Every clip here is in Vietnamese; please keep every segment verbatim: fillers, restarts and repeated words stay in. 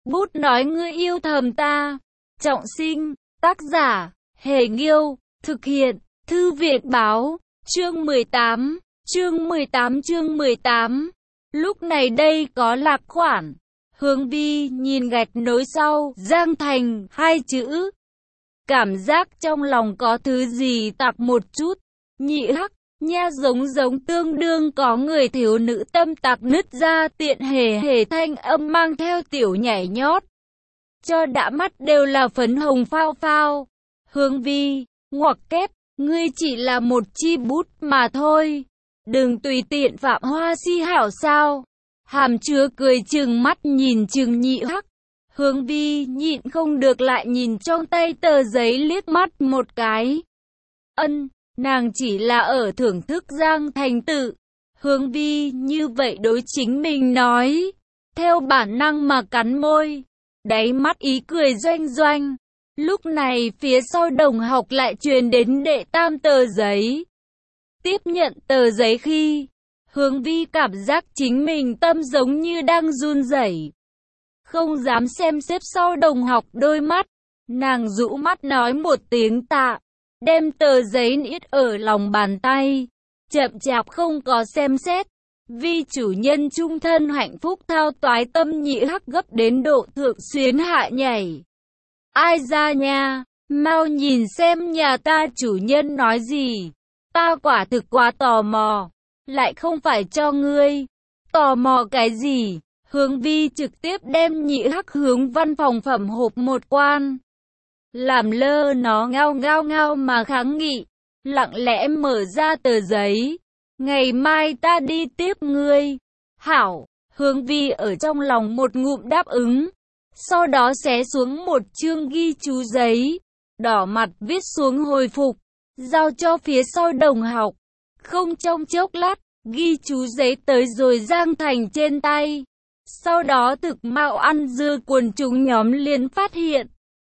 Bút nói ngươi yêu thầm ta. Trọng sinh, tác giả, Hề Nghiêu, thực hiện, Thư viện Báo, chương mười tám, chương mười tám chương mười tám. Lúc này đây có lạc khoản. Hướng Vi nhìn gạch nối sau, Giang Thành, hai chữ. Cảm giác trong lòng có thứ gì tặc một chút. Nhị hắc, nha giống giống tương đương có người thiếu nữ tâm tặc nứt ra tiện hề hề thanh âm mang theo tiểu nhảy nhót. Cho đã mắt đều là phấn hồng phao phao. Hướng Vi, ngoặc kép, ngươi chỉ là một chi bút mà thôi. Đừng tùy tiện phạm hoa si hảo sao. Hàm chứa cười chừng mắt nhìn chừng nhị hắc. Hướng Vi nhịn không được lại nhìn trong tay tờ giấy liếc mắt một cái. Ân, nàng chỉ là ở thưởng thức Giang Thành tự. Hướng Vi như vậy đối chính mình nói. Theo bản năng mà cắn môi. Đáy mắt ý cười doanh doanh. Lúc này phía sau đồng học lại truyền đến đệ tam tờ giấy. Tiếp nhận tờ giấy khi, Hướng Vi cảm giác chính mình tâm giống như đang run rẩy. Không dám xem xếp sau đồng học đôi mắt. Nàng rũ mắt nói một tiếng tạ. Đem tờ giấy niết ở lòng bàn tay. Chậm chạp không có xem xét. Vì chủ nhân trung thân hạnh phúc thao toái tâm nhị hắc gấp đến độ thượng xuyến hạ nhảy. Ai ra nha, mau nhìn xem nhà ta chủ nhân nói gì. Ta quả thực quá tò mò. Lại không phải cho ngươi. Tò mò cái gì? Hướng Vi trực tiếp đem nhị hắc hướng văn phòng phẩm hộp một quan. Làm lơ nó ngao ngao ngao mà kháng nghị. Lặng lẽ mở ra tờ giấy. Ngày mai ta đi tiếp ngươi. Hảo, Hướng Vi ở trong lòng một ngụm đáp ứng. Sau đó xé xuống một chương ghi chú giấy. Đỏ mặt viết xuống hồi phục. Giao cho phía sau đồng học. Không trong chốc lát, ghi chú giấy tới rồi Giang Thành trên tay. Sau đó thực mạo ăn dưa quần chúng nhóm liền phát hiện.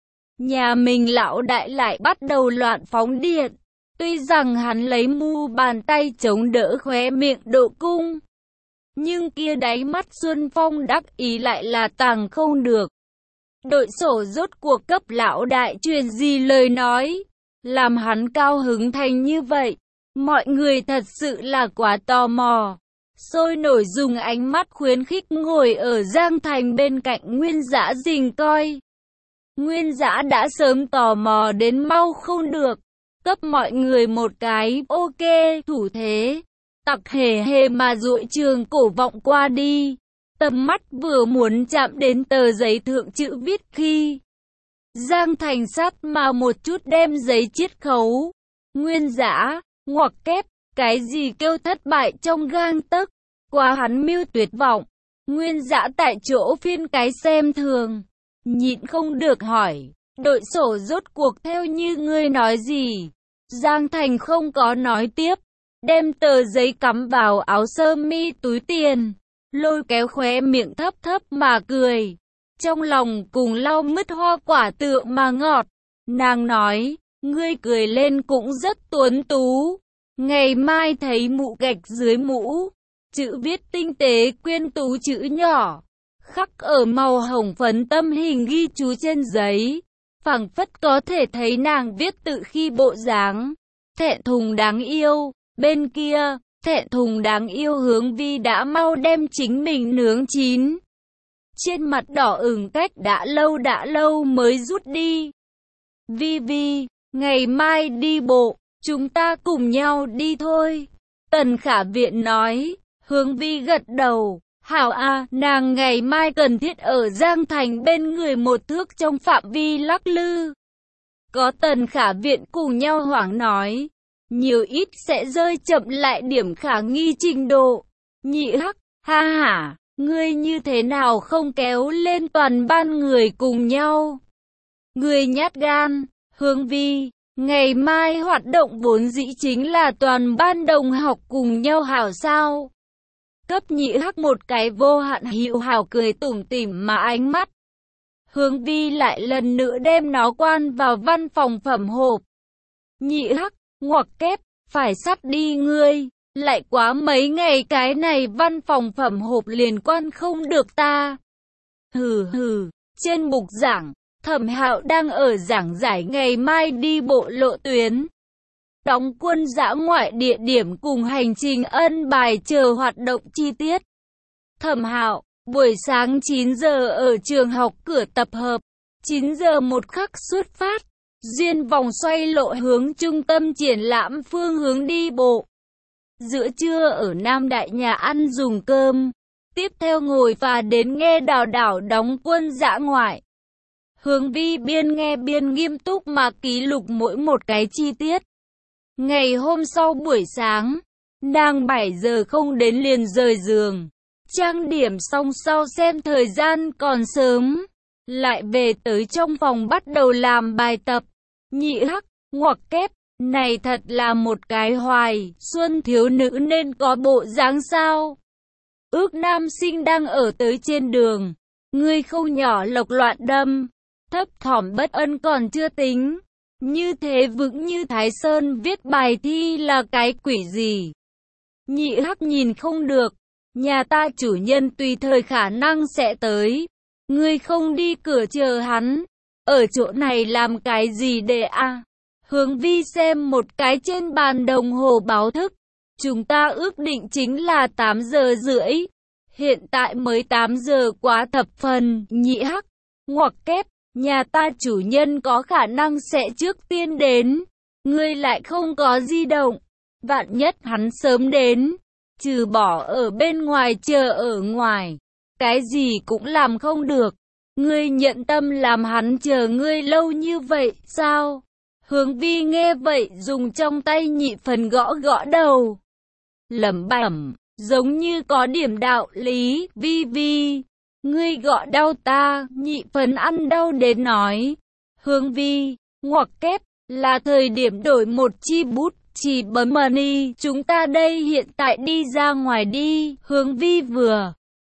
Nhà mình lão đại lại bắt đầu loạn phóng điện. Tuy rằng hắn lấy mu bàn tay chống đỡ khóe miệng độ cung. Nhưng kia đáy mắt Xuân Phong đắc ý lại là tàng không được. Đội sổ rốt cuộc cấp lão đại truyền gì lời nói. Làm hắn cao hứng thành như vậy. Mọi người thật sự là quá tò mò. Sôi nổi dùng ánh mắt khuyến khích ngồi ở Giang Thành bên cạnh Nguyên Dã rình coi. Nguyên Dã đã sớm tò mò đến mau không được. Cấp mọi người một cái ok thủ thế. Tặc hề hề mà duỗi trường cổ vọng qua đi. Tầm mắt vừa muốn chạm đến tờ giấy thượng chữ viết khi. Giang Thành sát mà một chút đem giấy chiết khấu. Nguyên Dã, ngoặc kép, cái gì kêu thất bại trong gang tấc. Quá hắn mưu tuyệt vọng. Nguyên Dã tại chỗ phiên cái xem thường. Nhịn không được hỏi. Đội sổ rốt cuộc theo như ngươi nói gì? Giang Thành không có nói tiếp. Đem tờ giấy cắm vào áo sơ mi túi tiền. Lôi kéo khóe miệng thấp thấp mà cười. Trong lòng cùng lau mứt hoa quả tựa mà ngọt. Nàng nói, ngươi cười lên cũng rất tuấn tú. Ngày mai thấy mụ gạch dưới mũ. Chữ viết tinh tế quyên tú chữ nhỏ. Khắc ở màu hồng phấn tâm hình ghi chú trên giấy. Phảng phất có thể thấy nàng viết tự khi bộ dáng. Thẹn thùng đáng yêu. Bên kia, thẹn thùng đáng yêu Hướng Vi đã mau đem chính mình nướng chín. Trên mặt đỏ ửng cách đã lâu đã lâu mới rút đi. Vi Vi, ngày mai đi bộ, chúng ta cùng nhau đi thôi. Tần Khả Viện nói. Hướng Vi gật đầu. Hảo à, nàng ngày mai cần thiết ở Giang Thành bên người một thước trong phạm vi lắc lư. Có Tần Khả Viện cùng nhau hoảng nói. Nhiều ít sẽ rơi chậm lại điểm khả nghi trình độ. Nhị hắc, ha hả, ngươi như thế nào không kéo lên toàn ban người cùng nhau? Ngươi nhát gan, Hướng Vi, ngày mai hoạt động vốn dĩ chính là toàn ban đồng học cùng nhau hảo sao? Cấp nhị hắc một cái vô hạn hữu hảo cười tủm tỉm mà ánh mắt. Hướng Vi lại lần nữa đem nó quan vào văn phòng phẩm hộp. Nhị hắc, ngoặc kép, phải sắp đi ngươi. Lại quá mấy ngày cái này văn phòng phẩm hộp liền quan không được ta. Hừ hừ, Trên bục giảng, Thẩm Hạo đang ở giảng giải ngày mai đi bộ lộ tuyến, đóng quân dã ngoại địa điểm cùng hành trình ân bài chờ hoạt động chi tiết. Thẩm Hạo, buổi sáng chín giờ ở trường học cửa tập hợp, chín giờ một khắc xuất phát, duyên vòng xoay lộ hướng trung tâm triển lãm phương hướng đi bộ. Giữa trưa ở Nam Đại nhà ăn dùng cơm, tiếp theo ngồi phà đến nghe Đào Đào đóng quân dã ngoại. Hướng Vi biên nghe biên nghiêm túc mà ký lục mỗi một cái chi tiết. Ngày hôm sau buổi sáng, nàng bảy giờ không đến liền rời giường, trang điểm xong sau xem thời gian còn sớm, lại về tới trong phòng bắt đầu làm bài tập. Nhị hắc, ngoặc kép, này thật là một cái hoài xuân thiếu nữ nên có bộ dáng sao? Ước nam sinh đang ở tới trên đường, ngươi không nhỏ lộc loạn đâm, thấp thỏm bất ân còn chưa tính. Như thế vững như Thái Sơn viết bài thi là cái quỷ gì? Nhị hắc nhìn không được, nhà ta chủ nhân tùy thời khả năng sẽ tới. Ngươi không đi cửa chờ hắn, ở chỗ này làm cái gì để a? À? Hướng Vi xem một cái trên bàn đồng hồ báo thức. Chúng ta ước định chính là tám giờ rưỡi. Hiện tại mới tám giờ quá thập phần. Nhị hắc, ngoặc kép, nhà ta chủ nhân có khả năng sẽ trước tiên đến. Ngươi lại không có di động. Vạn nhất hắn sớm đến, trừ bỏ ở bên ngoài chờ ở ngoài, cái gì cũng làm không được. Ngươi nhận tâm làm hắn chờ ngươi lâu như vậy sao? Hướng Vi nghe vậy dùng trong tay nhị phần gõ gõ đầu, lẩm bẩm, giống như có điểm đạo lý. Vi Vi, ngươi gõ đau ta. Nhị phần ăn đau đến nói. Hướng Vi, ngoặc kép, là thời điểm đổi một chi bút, chỉ bấm money. Chúng ta đây hiện tại đi ra ngoài đi. Hướng Vi vừa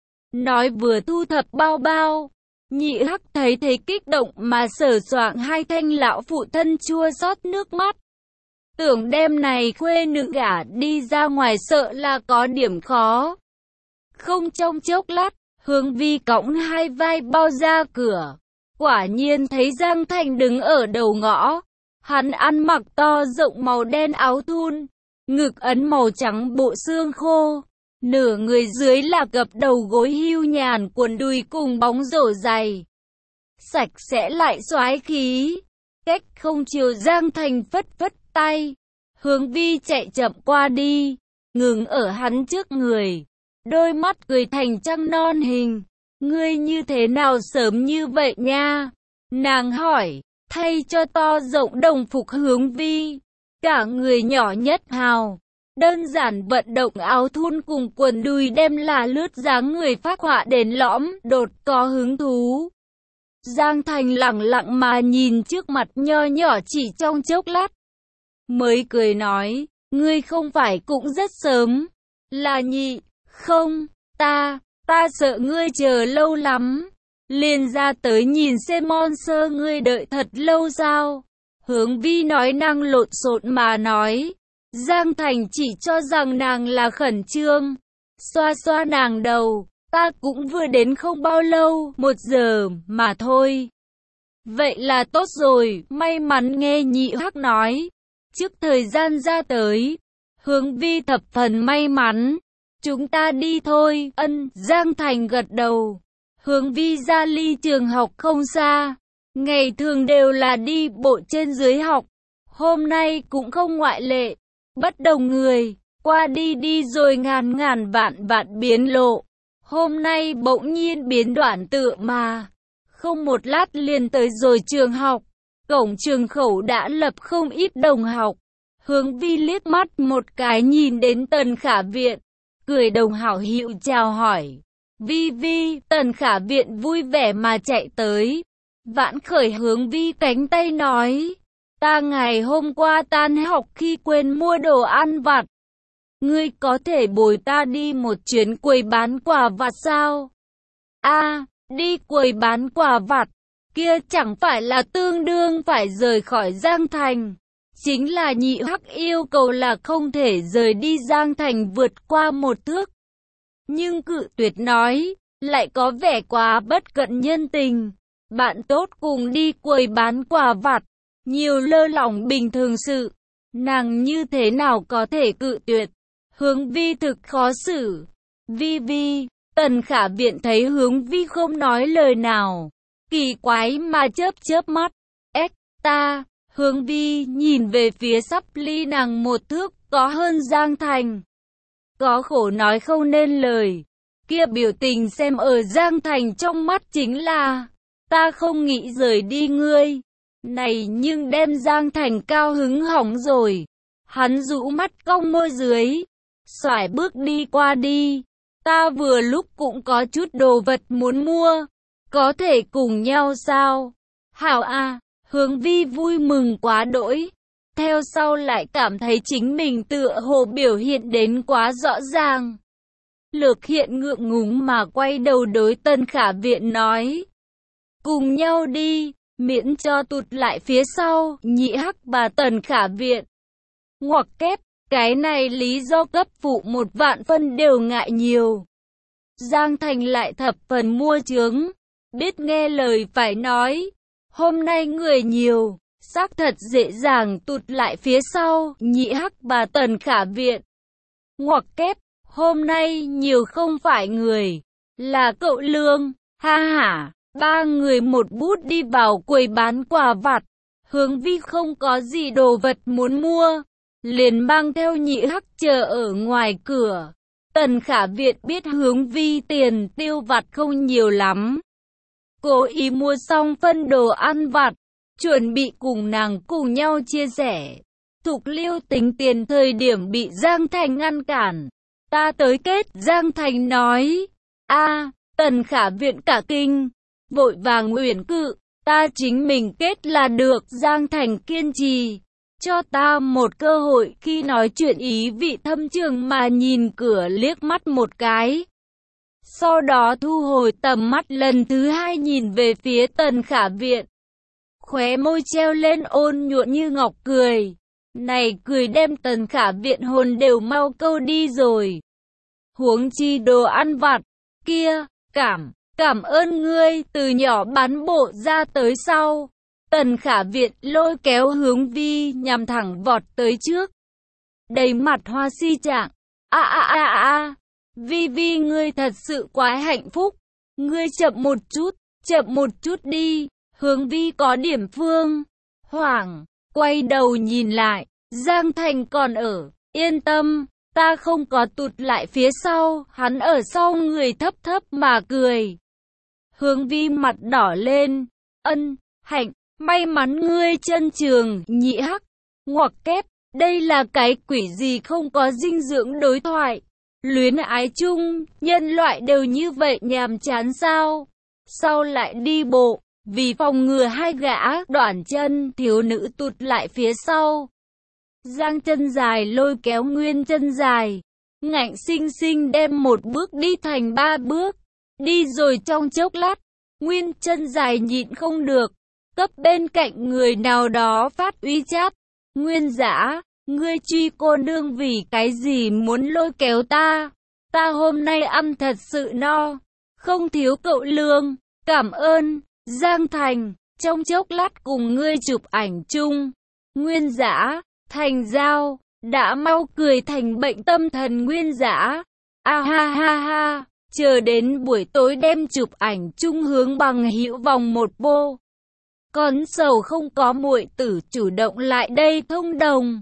nói vừa thu thập bao bao. Nhị hắc thấy thế kích động mà sờ soạng hai thanh lão phụ thân chua xót nước mắt. Tưởng đêm này khuê nữ gả đi ra ngoài sợ là có điểm khó. Không trong chốc lát, Hướng Vi cõng hai vai bao ra cửa. Quả nhiên thấy Giang Thành đứng ở đầu ngõ. Hắn ăn mặc to rộng màu đen áo thun, ngực ấn màu trắng bộ xương khô. Nửa người dưới là gập đầu gối hưu nhàn quần đùi cùng bóng rổ dày. Sạch sẽ lại xoái khí. Cách không chiều Giang Thành phất phất tay. Hướng Vi chạy chậm qua đi, ngừng ở hắn trước người. Đôi mắt cười thành trăng non hình. Ngươi như thế nào sớm như vậy nha? Nàng hỏi, thay cho to rộng đồng phục Hướng Vi. Cả người nhỏ nhất hào. Đơn giản vận động áo thun cùng quần đùi đem là lướt dáng người phác họa đến lõm, đột có hứng thú. Giang Thành lặng lặng mà nhìn trước mặt nho nhỏ chỉ trong chốc lát. Mới cười nói, ngươi không phải cũng rất sớm. Là nhị, không, ta, ta sợ ngươi chờ lâu lắm. Liền ra tới nhìn xem monster ngươi đợi thật lâu sao? Hướng Vi nói năng lộn xộn mà nói. Giang Thành chỉ cho rằng nàng là khẩn trương. Xoa xoa nàng đầu, ta cũng vừa đến không bao lâu, một giờ mà thôi. Vậy là tốt rồi, may mắn nghe nhị hắc nói. Trước thời gian ra tới, Hướng Vi thập phần may mắn. Chúng ta đi thôi, ân, Giang Thành gật đầu. Hướng Vi ra ly trường học không xa. Ngày thường đều là đi bộ trên dưới học. Hôm nay cũng không ngoại lệ. Bất đồng người, qua đi đi rồi ngàn ngàn vạn vạn biến lộ. Hôm nay bỗng nhiên biến đoạn tựa mà. Không một lát liền tới rồi trường học. Cổng trường khẩu đã lập không ít đồng học. Hướng Vi liếc mắt một cái nhìn đến Tần Khả Viện. Cười đồng hảo hữu chào hỏi. Vi Vi, Tần Khả Viện vui vẻ mà chạy tới. Vãn khởi Hướng Vi cánh tay nói. Ta ngày hôm qua tan học khi quên mua đồ ăn vặt. Ngươi có thể bồi ta đi một chuyến quầy bán quà vặt sao? A, à, đi quầy bán quà vặt, kia chẳng phải là tương đương phải rời khỏi Giang Thành. Chính là nhị hắc yêu cầu là không thể rời đi Giang Thành vượt qua một thước. Nhưng cự tuyệt nói, lại có vẻ quá bất cận nhân tình. bạn tốt cùng đi quầy bán quà vặt, nhiều lơ lỏng bình thường sự. Nàng như thế nào có thể cự tuyệt? Hướng Vi thực khó xử. Vi Vi, Tần Khả Viện thấy Hướng Vi không nói lời nào, kỳ quái mà chớp chớp mắt. Ếch, ta, Hướng Vi nhìn về phía sắp ly nàng một thước có hơn Giang Thành. Có khổ nói không nên lời. Kia biểu tình xem ở Giang Thành trong mắt chính là, ta không nghĩ rời đi ngươi. Này nhưng đem Giang Thành cao hứng hỏng rồi. Hắn rũ mắt cong môi dưới, xoải bước đi qua đi. Ta vừa lúc cũng có chút đồ vật muốn mua, có thể cùng nhau sao? Hảo à, Hướng Vi vui mừng quá đỗi. Theo sau lại cảm thấy chính mình tựa hồ biểu hiện đến quá rõ ràng. Lược Hiện ngượng ngùng mà quay đầu đối Tần Khả Viện nói. Cùng nhau đi, miễn cho tụt lại phía sau. Nhị Hắc và Tần Khả Viện ngoặc kép, cái này lý do cấp phụ một vạn phân đều ngại nhiều. Giang Thành lại thập phần mua chướng, biết nghe lời phải nói. Hôm nay người nhiều, xác thật dễ dàng tụt lại phía sau. Nhị Hắc và Tần Khả Viện ngoặc kép, hôm nay nhiều không phải người, là cậu Lương. Ha ha, ba người một bút đi vào quầy bán quà vặt. Hướng Vi không có gì đồ vật muốn mua, liền mang theo Nhị Hắc chờ ở ngoài cửa. Tần Khả Viện biết Hướng Vi tiền tiêu vặt không nhiều lắm, cố ý mua xong phân đồ ăn vặt, chuẩn bị cùng nàng cùng nhau chia sẻ. Thục Liêu tính tiền thời điểm bị Giang Thành ngăn cản. Ta tới kết, Giang Thành nói. A, Tần Khả Viện cả kinh, vội vàng uyển cự, ta chính mình kết là được. Giang Thành kiên trì, cho ta một cơ hội. Khi nói chuyện ý vị thâm trường mà nhìn cửa liếc mắt một cái. Sau đó thu hồi tầm mắt lần thứ hai nhìn về phía Tần Khả Viện. Khóe môi treo lên ôn nhuận như ngọc cười. Này cười đem Tần Khả Viện hồn đều mau câu đi rồi. Huống chi đồ ăn vặt, kia, cảm, cảm ơn ngươi, từ nhỏ bán bộ ra tới sau. Tần Khả Viện lôi kéo Hướng Vi nhằm thẳng vọt tới trước. Đầy mặt hoa si trạng. A a a a, Vi Vi ngươi thật sự quá hạnh phúc. Ngươi chậm một chút, chậm một chút đi. Hướng Vi có điểm phương hoảng, quay đầu nhìn lại, Giang Thành còn ở. Yên tâm, ta không có tụt lại phía sau. Hắn ở sau người thấp thấp mà cười. Hướng Vi mặt đỏ lên. Ân, hạnh, may mắn ngươi chân trường. Nhị Hắc ngoặc kép, đây là cái quỷ gì không có dinh dưỡng đối thoại. Luyến ái chung, nhân loại đều như vậy nhàm chán sao? Sau lại đi bộ, vì phòng ngừa hai gã đoạn chân thiếu nữ tụt lại phía sau. Giang chân dài lôi kéo Nguyên chân dài, ngạnh sinh sinh đem một bước đi thành ba bước. Đi rồi trong chốc lát, Nguyên chân dài nhịn không được, cấp bên cạnh người nào đó phát uy chát. Nguyên Dã, ngươi truy cô nương vì cái gì muốn lôi kéo ta? Ta hôm nay ăn thật sự no, không thiếu cậu Lương, cảm ơn. Giang Thành, trong chốc lát cùng ngươi chụp ảnh chung. Nguyên Dã, thành giao, đã mau cười thành bệnh tâm thần. Nguyên Dã, a ha ha ha, chờ đến buổi tối đem chụp ảnh chung hướng bằng hữu vòng một bô. Con sầu không có muội tử chủ động lại đây thông đồng.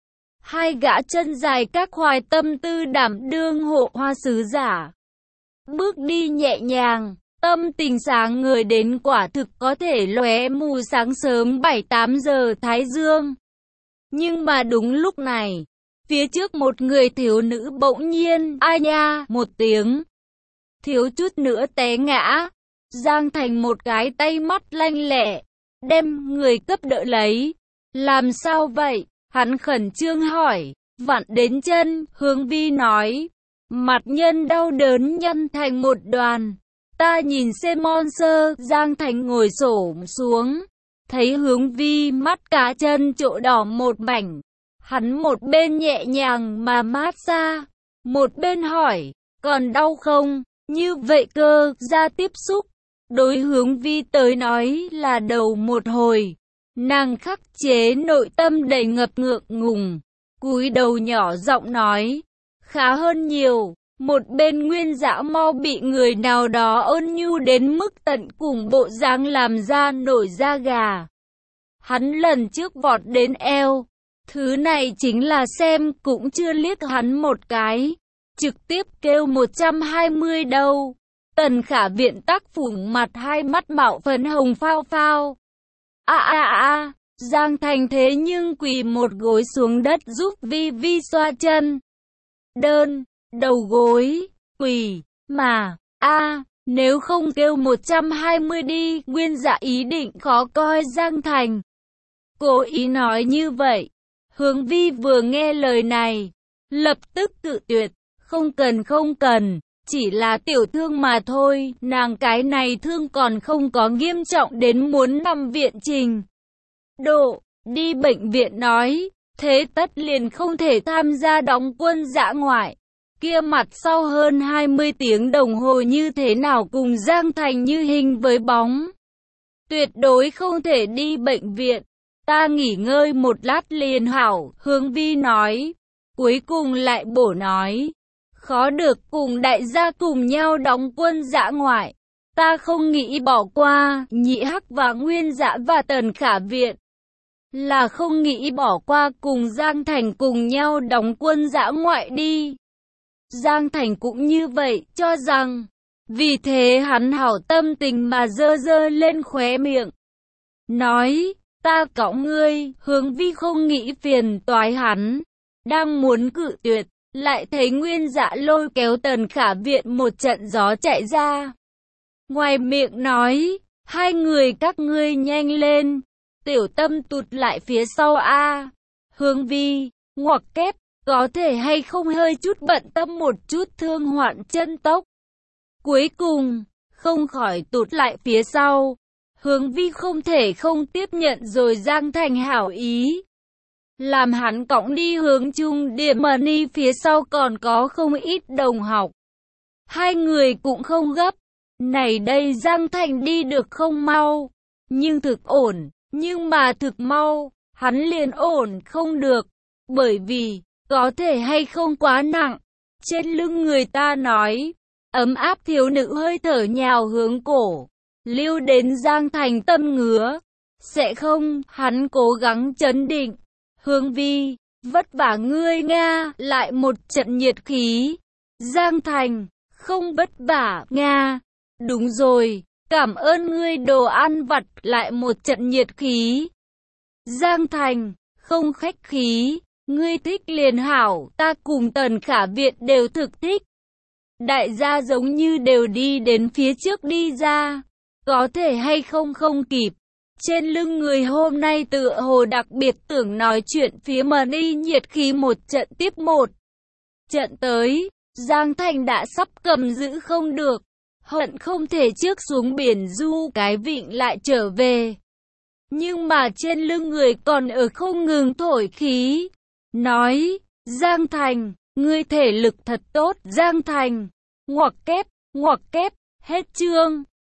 Hai gã chân dài các hoài tâm tư đảm đương hộ hoa sứ giả. Bước đi nhẹ nhàng, tâm tình sáng ngời đến quả thực có thể lóe mù sáng sớm bảy tám giờ thái dương. Nhưng mà đúng lúc này, phía trước một người thiếu nữ bỗng nhiên a nha một tiếng, thiếu chút nữa té ngã. Giang Thành một cái tay mắt lanh lẹ, đem người cấp đỡ lấy. Làm sao vậy? Hắn khẩn trương hỏi. Vặn đến chân. Hướng Vi nói. Mặt nhân đau đớn nhăn thành một đoàn. Ta nhìn xem monster. Giang Thành ngồi xổm xuống, thấy Hướng Vi mắt cá chân chỗ đỏ một mảnh. Hắn một bên nhẹ nhàng mà mát xa, một bên hỏi, còn đau không? Như vậy cơ, da tiếp xúc, Đối Hướng Vi tới nói là đầu một hồi. Nàng khắc chế nội tâm đầy ngập ngượng ngùng, cúi đầu nhỏ giọng nói, khá hơn nhiều. Một bên Nguyên Dã mau bị người nào đó ôn nhu đến mức tận cùng bộ dáng làm ra nổi da gà. Hắn lần trước vọt đến eo, thứ này chính là xem cũng chưa liếc hắn một cái, trực tiếp kêu một trăm hai mươi đâu. Tần Khả Viện tắc phủng mặt, hai mắt mạo phấn hồng phao phao. A a a, Giang Thành thế nhưng quỳ một gối xuống đất giúp Vi Vi xoa chân. Đơn, đầu gối, quỳ, mà, a, nếu không kêu một trăm hai mươi đi, Nguyên Dạ ý định khó coi Giang Thành. Cố ý nói như vậy. Hướng Vi vừa nghe lời này, lập tức cự tuyệt, không cần không cần, chỉ là tiểu thương mà thôi, nàng cái này thương còn không có nghiêm trọng đến muốn nằm viện trình độ, đi bệnh viện nói, thế tất liền không thể tham gia đóng quân dã ngoại. Kia mặt sau hơn hai mươi tiếng đồng hồ như thế nào cùng Giang Thành như hình với bóng. Tuyệt đối không thể đi bệnh viện. Ta nghỉ ngơi một lát liền hảo, Hướng Vi nói. Cuối cùng lại bổ nói, khó được cùng đại gia cùng nhau đóng quân dã ngoại. Ta không nghĩ bỏ qua, Nhị Hắc và Nguyên Dã và Tần Khả Viện. Là không nghĩ bỏ qua cùng Giang Thành cùng nhau đóng quân dã ngoại đi. Giang Thành cũng như vậy, cho rằng. Vì thế hắn hảo tâm tình mà dơ dơ lên khóe miệng. Nói, ta cõng ngươi, Hướng Vi không nghĩ phiền toái hắn. Đang muốn cự tuyệt, lại thấy Nguyên Dạ lôi kéo Tần Khả Viện một trận gió chạy ra. Ngoài miệng nói, hai người các ngươi nhanh lên, tiểu tâm tụt lại phía sau a. Hướng Vi, ngoặc kép, có thể hay không hơi chút bận tâm một chút thương hoạn chân tốc. Cuối cùng, không khỏi tụt lại phía sau. Hướng Vi không thể không tiếp nhận rồi Giang Thành hảo ý. Làm hắn cõng đi hướng chung điểm mà ni phía sau còn có không ít đồng học. Hai người cũng không gấp. Này đây Giang Thành đi được không mau, nhưng thực ổn, nhưng mà thực mau, hắn liền ổn không được. Bởi vì, có thể hay không quá nặng. Trên lưng người ta nói, ấm áp thiếu nữ hơi thở nhào hướng cổ, lưu đến Giang Thành tâm ngứa. Sẽ không, hắn cố gắng trấn định. Hướng Vi, vất vả ngươi Nga, lại một trận nhiệt khí. Giang Thành, không vất vả Nga. Đúng rồi, cảm ơn ngươi đồ ăn vặt, lại một trận nhiệt khí. Giang Thành, không khách khí, ngươi thích liền hảo, ta cùng Tần Khả Viện đều thực thích. Đại gia giống như đều đi đến phía trước đi ra, có thể hay không không kịp. Trên lưng người hôm nay tựa hồ đặc biệt tưởng nói chuyện phía mà đi nhiệt khí một trận tiếp một. Trận tới, Giang Thành đã sắp cầm giữ không được, hận không thể trước xuống biển du cái vịnh lại trở về. Nhưng mà trên lưng người còn ở không ngừng thổi khí. Nói, Giang Thành, ngươi thể lực thật tốt, Giang Thành. Ngoặc kép, ngoặc kép, hết chương.